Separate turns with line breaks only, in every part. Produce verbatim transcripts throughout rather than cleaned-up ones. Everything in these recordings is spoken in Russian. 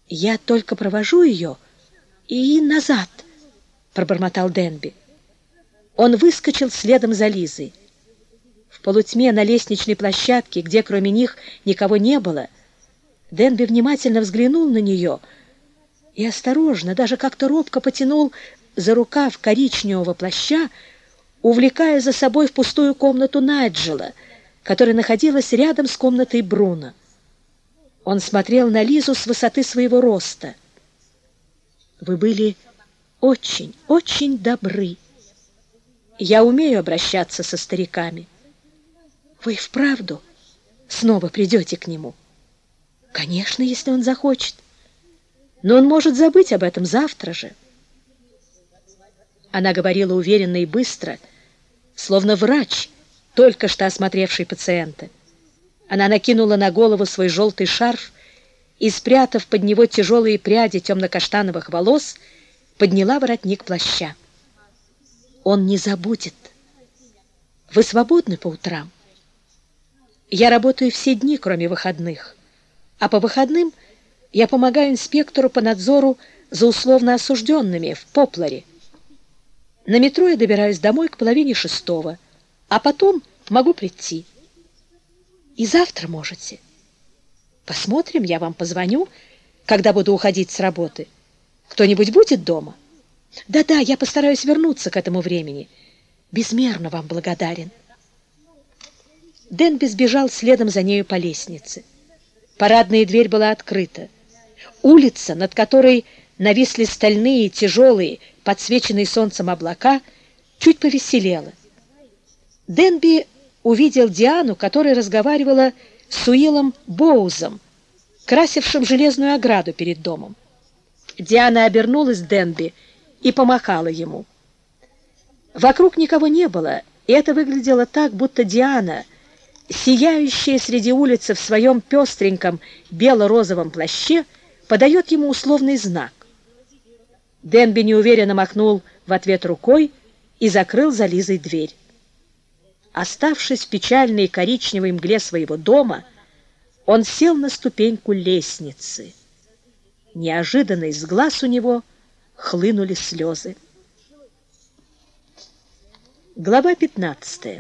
Я только провожу ее и назад, пробормотал Денби. Он выскочил следом за Лизой. В полутьме на лестничной площадке, где кроме них никого не было, Денби внимательно взглянул на нее и осторожно, даже как-то робко потянул за рукав коричневого плаща, увлекая за собой в пустую комнату Найджела, которая находилась рядом с комнатой Бруно. Он смотрел на Лизу с высоты своего роста. «Вы были очень, очень добры. Я умею обращаться со стариками. Вы вправду снова придете к нему?» «Конечно, если он захочет. Но он может забыть об этом завтра же». Она говорила уверенно и быстро, словно врач, только что осмотревший пациента. Она накинула на голову свой желтый шарф и, спрятав под него тяжелые пряди темно-каштановых волос, подняла воротник плаща. «Он не забудет. Вы свободны по утрам? Я работаю все дни, кроме выходных, а по выходным я помогаю инспектору по надзору за условно осужденными в Попларе. На метро я добираюсь домой к половине шестого, а потом могу прийти. И завтра можете. Посмотрим, я вам позвоню, когда буду уходить с работы. Кто-нибудь будет дома? Да-да, я постараюсь вернуться к этому времени. Безмерно вам благодарен». Денби сбежал следом за нею по лестнице. Парадная дверь была открыта. Улица, над которой нависли стальные, тяжелые, подсвеченные солнцем облака, чуть повеселела. Денби увидел Диану, которая разговаривала с Уиллом Боузом, красившим железную ограду перед домом. Диана обернулась к Денби и помахала ему. Вокруг никого не было, и это выглядело так, будто Диана, сияющая среди улицы в своем пестреньком бело-розовом плаще, подает ему условный знак. Денби неуверенно махнул в ответ рукой и закрыл за Лизой дверь. Оставшись в печальной коричневой мгле своего дома, он сел на ступеньку лестницы. Неожиданно из глаз у него хлынули слезы. Глава пятнадцатая.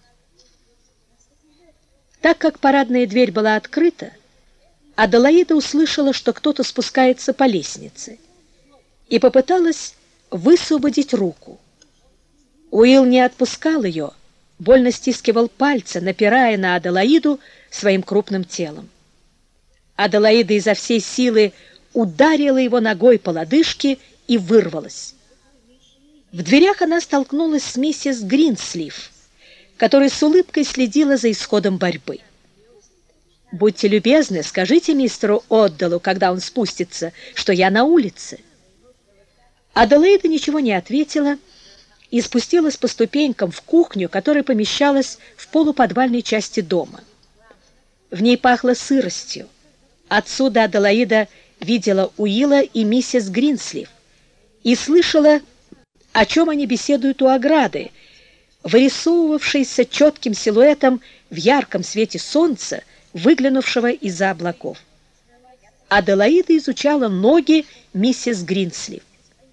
Так как парадная дверь была открыта, Аделаида услышала, что кто-то спускается по лестнице, и попыталась высвободить руку. Уилл не отпускал ее, больно стискивал пальцы, напирая на Аделаиду своим крупным телом. Аделаида изо всей силы ударила его ногой по лодыжке и вырвалась. В дверях она столкнулась с миссис Гринслив, которая с улыбкой следила за исходом борьбы. «Будьте любезны, скажите мистеру Одделу, когда он спустится, что я на улице». Аделаида ничего не ответила и спустилась по ступенькам в кухню, которая помещалась в полуподвальной части дома. В ней пахло сыростью. Отсюда Аделаида видела Уилла и миссис Гринслив и слышала, о чем они беседуют у ограды, вырисовывавшейся четким силуэтом в ярком свете солнца, выглянувшего из-за облаков. Аделаида изучала ноги миссис Гринслив.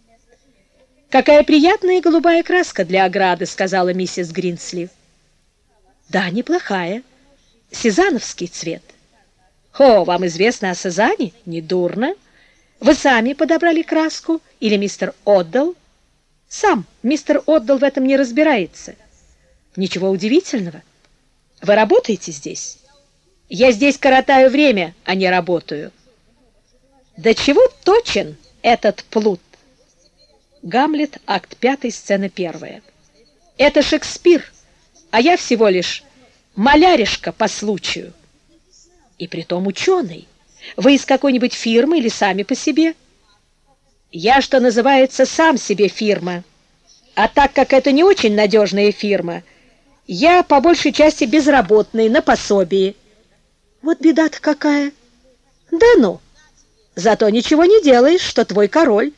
«Какая приятная голубая краска для ограды», — сказала миссис Гринслив. «Да, неплохая. Сезановский цвет». «О, вам известно о Сезанне? Недурно. Вы сами подобрали краску или мистер Оддел?» «Сам. Мистер Оддел в этом не разбирается». «Ничего удивительного. Вы работаете здесь?» «Я здесь коротаю время, а не работаю». «Да чего точен этот плут?» Гамлет, акт пятый, сцена первая. «Это Шекспир, а я всего лишь маляришка по случаю». «И притом ученый. Вы из какой-нибудь фирмы или сами по себе?» «Я, что называется, сам себе фирма. А так как это не очень надежная фирма, я по большей части безработный, на пособии». «Вот беда-то какая!» «Да ну! Зато ничего не делаешь, что твой король».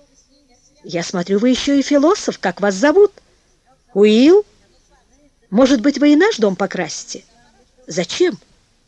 «Я смотрю, вы еще и философ. Как вас зовут?» «Уилл. Может быть, вы и наш дом покрасите?» «Зачем?»